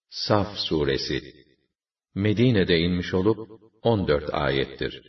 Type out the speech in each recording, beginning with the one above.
Saf suresi Medine'de inmiş olup 14 ayettir.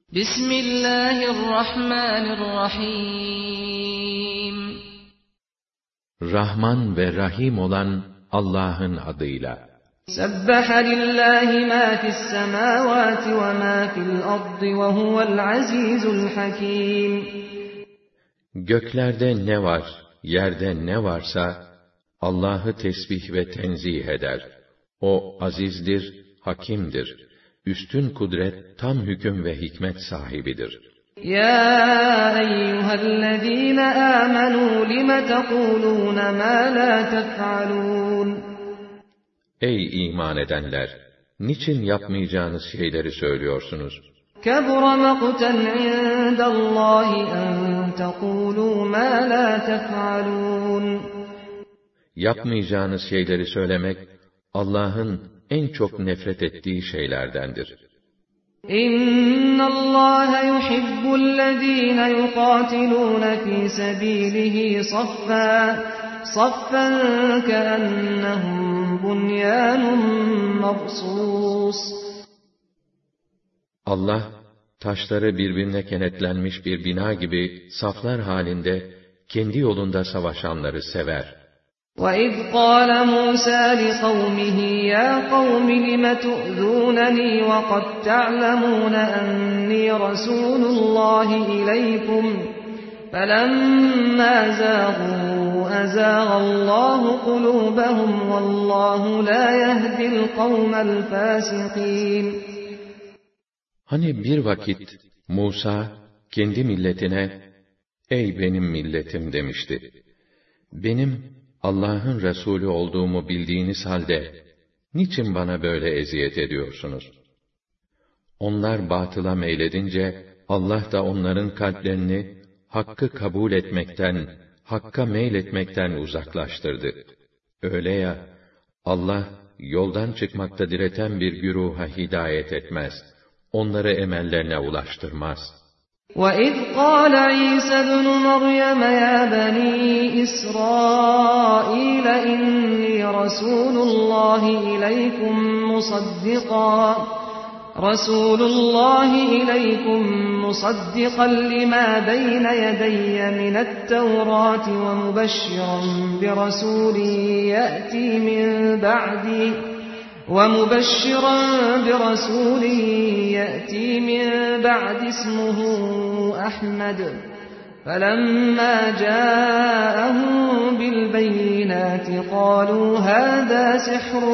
Bismillahirrahmanirrahim. Rahman ve Rahim olan Allah'ın adıyla. Sebbaha lillahi ma fis semavati ve ma fil ardı ve huvel azizul hakim. Göklerde ne var, yerde ne varsa Allah'ı tesbih ve tenzih eder. O azizdir, hakimdir. Üstün kudret, tam hüküm ve hikmet sahibidir. Ya eyyühellezîne âmenû lime tekûlûne mâ lâ tef'alûn. Ey iman edenler! Niçin yapmayacağınız şeyleri söylüyorsunuz? Kebura maqten indallâhi en tekûlû mâ lâ tef'alûn. Yapmayacağınız şeyleri söylemek, Allah'ın en çok nefret ettiği şeylerdendir. İnna Allaha yuhibbu'llezîne yuqâtilûne fî sebîlihi saffen keennehum bunyânun mabsûs. Allah, taşları birbirine kenetlenmiş bir bina gibi saflar halinde kendi yolunda savaşanları sever. وَإِذْ قَالَ مُوسَى لِقَوْمِهِ يَا قَوْمِ لِمَ تُؤْذُونَنِي وَقَدْ تَعْلَمُونَ أَنِّي رَسُولُ اللَّهِ إِلَيْكُمْ فَلَمَّا زَاغُوا أَزَاغَ اللَّهُ قُلُوبَهُمْ وَاللَّهُ لَا يَهْدِي الْقَوْمَ الْفَاسِقِينَ. Hani bir vakit Musa kendi milletine, "Ey benim milletim," demişti. "Benim Allah'ın Resulü olduğumu bildiğiniz halde, niçin bana böyle eziyet ediyorsunuz?" Onlar batıla meyledince, Allah da onların kalplerini, hakkı kabul etmekten, hakka meyletmekten uzaklaştırdı. Öyle ya, Allah, yoldan çıkmakta direten bir güruha hidayet etmez. Onları emellerine ulaştırmaz. وَإِذْ قَالَ عِيسَى ابْنُ مَرْيَمَ يَا بَنِي إِسْرَائِيلَ إِنِّي رَسُولُ اللَّهِ إِلَيْكُمْ مُصَدِّقًا لِمَا بَيْنَ يَدَيَّ مِنَ التَّوْرَاةِ وَمُبَشِّرًا برسول يأتي من بعد اسمه أحمد فلما جاءهم بالبينات قالوا هذا سحر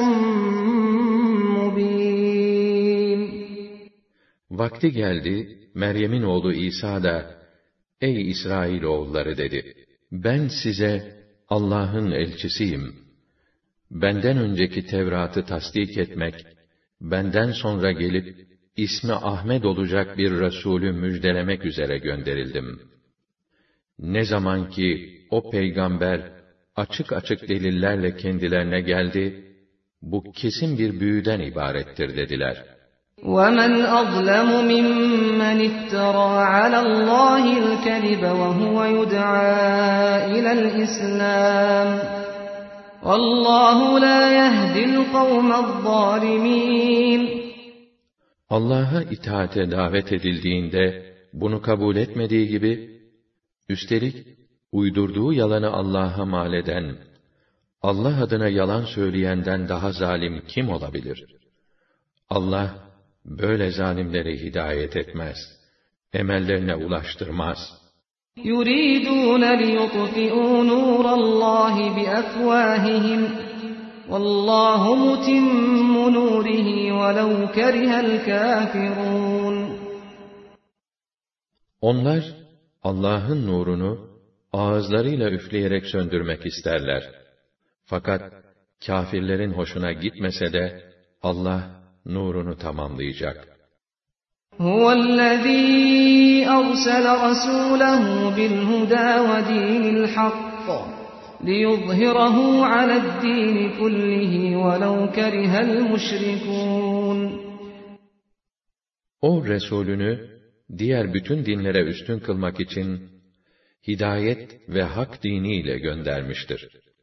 مبين. Vakti geldi, Meryem'in oğlu İsa da, "Ey İsrailoğulları," dedi, "ben size Allah'ın elçisiyim. Benden önceki Tevrat'ı tasdik etmek, benden sonra gelip ismi Ahmed olacak bir Resulü müjdelemek üzere gönderildim. Ne zaman ki o peygamber açık açık delillerle kendilerine geldi, bu kesin bir büyüden ibarettir," dediler. وَمَنْ أَظْلَمُ مِمَّنِ افْتَرَى عَلَى اللَّهِ الْكَذِبَ وَهُوَ يُدْعَى إِلَى الْإِسْلَامِ وَاللّٰهُ لَا يَهْدِي الْقَوْمَ الظَّالِمِينَ. Allah'a itaate davet edildiğinde bunu kabul etmediği gibi, üstelik uydurduğu yalanı Allah'a mal eden, Allah adına yalan söyleyenden daha zalim kim olabilir? Allah böyle zalimleri hidayet etmez, emellerine ulaştırmaz. يُرِيدُونَ لِيُطْفِئُوا نُورَ اللّٰهِ بِأَفْوَاهِهِمْ وَاللّٰهُ مُتِمُّ نُورِهِ وَلَوْ كَرِهَ الْكَافِرُونَ. Onlar Allah'ın nurunu ağızlarıyla üfleyerek söndürmek isterler. Fakat kâfirlerin hoşuna gitmese de Allah nurunu tamamlayacak. هُوَ الَّذ۪ي أَرْسَلَ رَسُولَهُ بِالْهُدَى وَدِينِ الْحَقِّ لِيُظْهِرَهُ عَلَى الدِّينِ كُلِّهِ وَلَوْ كَرِهَ الْمُشْرِكُونَ. O Resulünü diğer bütün dinlere üstün kılmak için hidayet ve hak diniyle göndermiştir.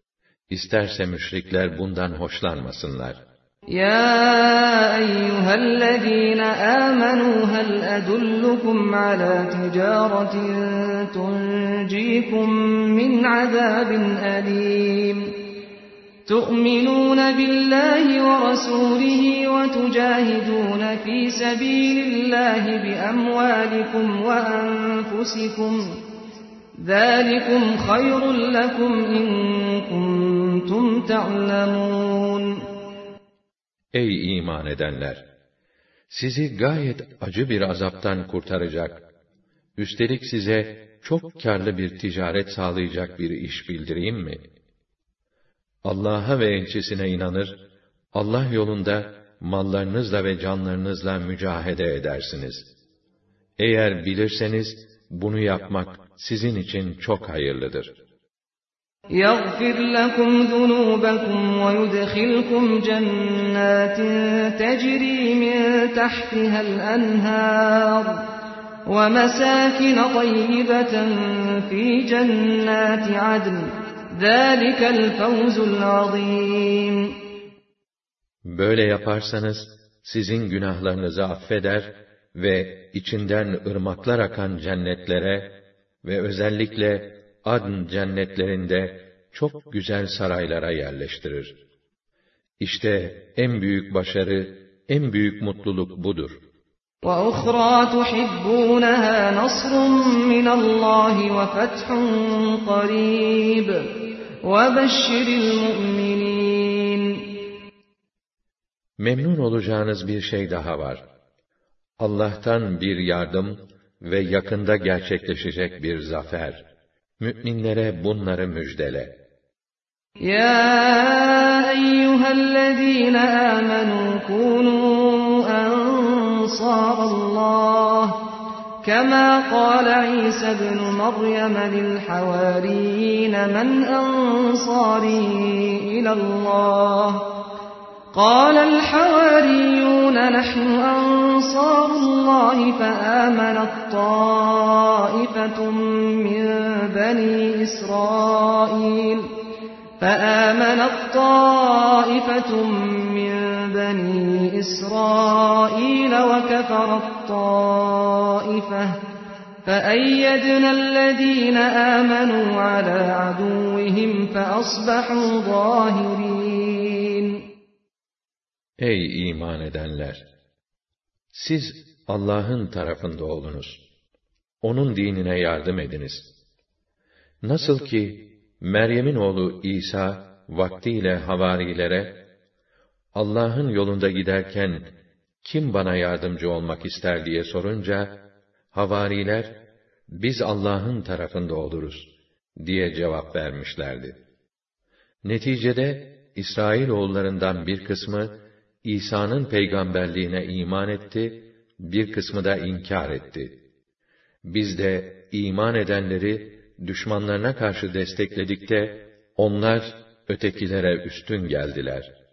İsterse müşrikler bundan hoşlanmasınlar. يا أيها الذين آمنوا هل أدلكم على تجارة تنجيكم من عذاب أليم تؤمنون بالله ورسوله وتجاهدون في سبيل الله بأموالكم وأنفسكم ذلكم خير لكم إن كنتم تعلمون. Ey iman edenler! Sizi gayet acı bir azaptan kurtaracak, üstelik size çok kârlı bir ticaret sağlayacak bir iş bildireyim mi? Allah'a ve elçisine inanır, Allah yolunda mallarınızla ve canlarınızla mücahede edersiniz. Eğer bilirseniz, bunu yapmak sizin için çok hayırlıdır. يَغْفِرْ لَكُمْ ذُنُوبَكُمْ وَيُدْخِلْكُمْ جَنَّاتٍ تَجْرِي مِنْ تَحْتِهَا الْأَنْهَارُ وَمَسَاكِنَ طَيِّبَةً فِي جَنَّاتِ عَدْنٍ ذَلِكَ الْفَوْزُ الْعَظِيمُ. Böyle yaparsanız, sizin günahlarınızı affeder ve içinden ırmaklar akan cennetlere ve özellikle Adn cennetlerinde çok güzel saraylara yerleştirir. İşte en büyük başarı, en büyük mutluluk budur. وَأُخْرَى تُحِبُّونَهَا نَصْرٌ مِّنَ اللّٰهِ وَفَتْحٌ قَرِيبٌ وَبَشِّرِ الْمُؤْمِنِينَ. Memnun olacağınız bir şey daha var. Allah'tan bir yardım ve yakında gerçekleşecek bir zafer. Müminlere bunları müjdele. Ya eyyühellezîne âmenû kûnû ensârallâh kemâ qâle İsâ ibn Meryem lilhavâriyyîne men ensârî ilallâh قال الحواريون نحن أنصار الله فآمنت طائفة من بني إسرائيل وكفرت طائفة فأيدنا الذين آمنوا على عدوهم فأصبحوا ظاهرين. Ey iman edenler! Siz Allah'ın tarafında olunuz. Onun dinine yardım ediniz. Nasıl ki Meryem'in oğlu İsa vaktiyle havarilere, Allah'ın yolunda giderken kim bana yardımcı olmak ister diye sorunca, havariler, biz Allah'ın tarafında oluruz diye cevap vermişlerdi. Neticede İsrailoğullarından bir kısmı İsa'nın peygamberliğine iman etti, bir kısmı da inkar etti. Biz de iman edenleri düşmanlarına karşı destekledik de onlar ötekilere üstün geldiler.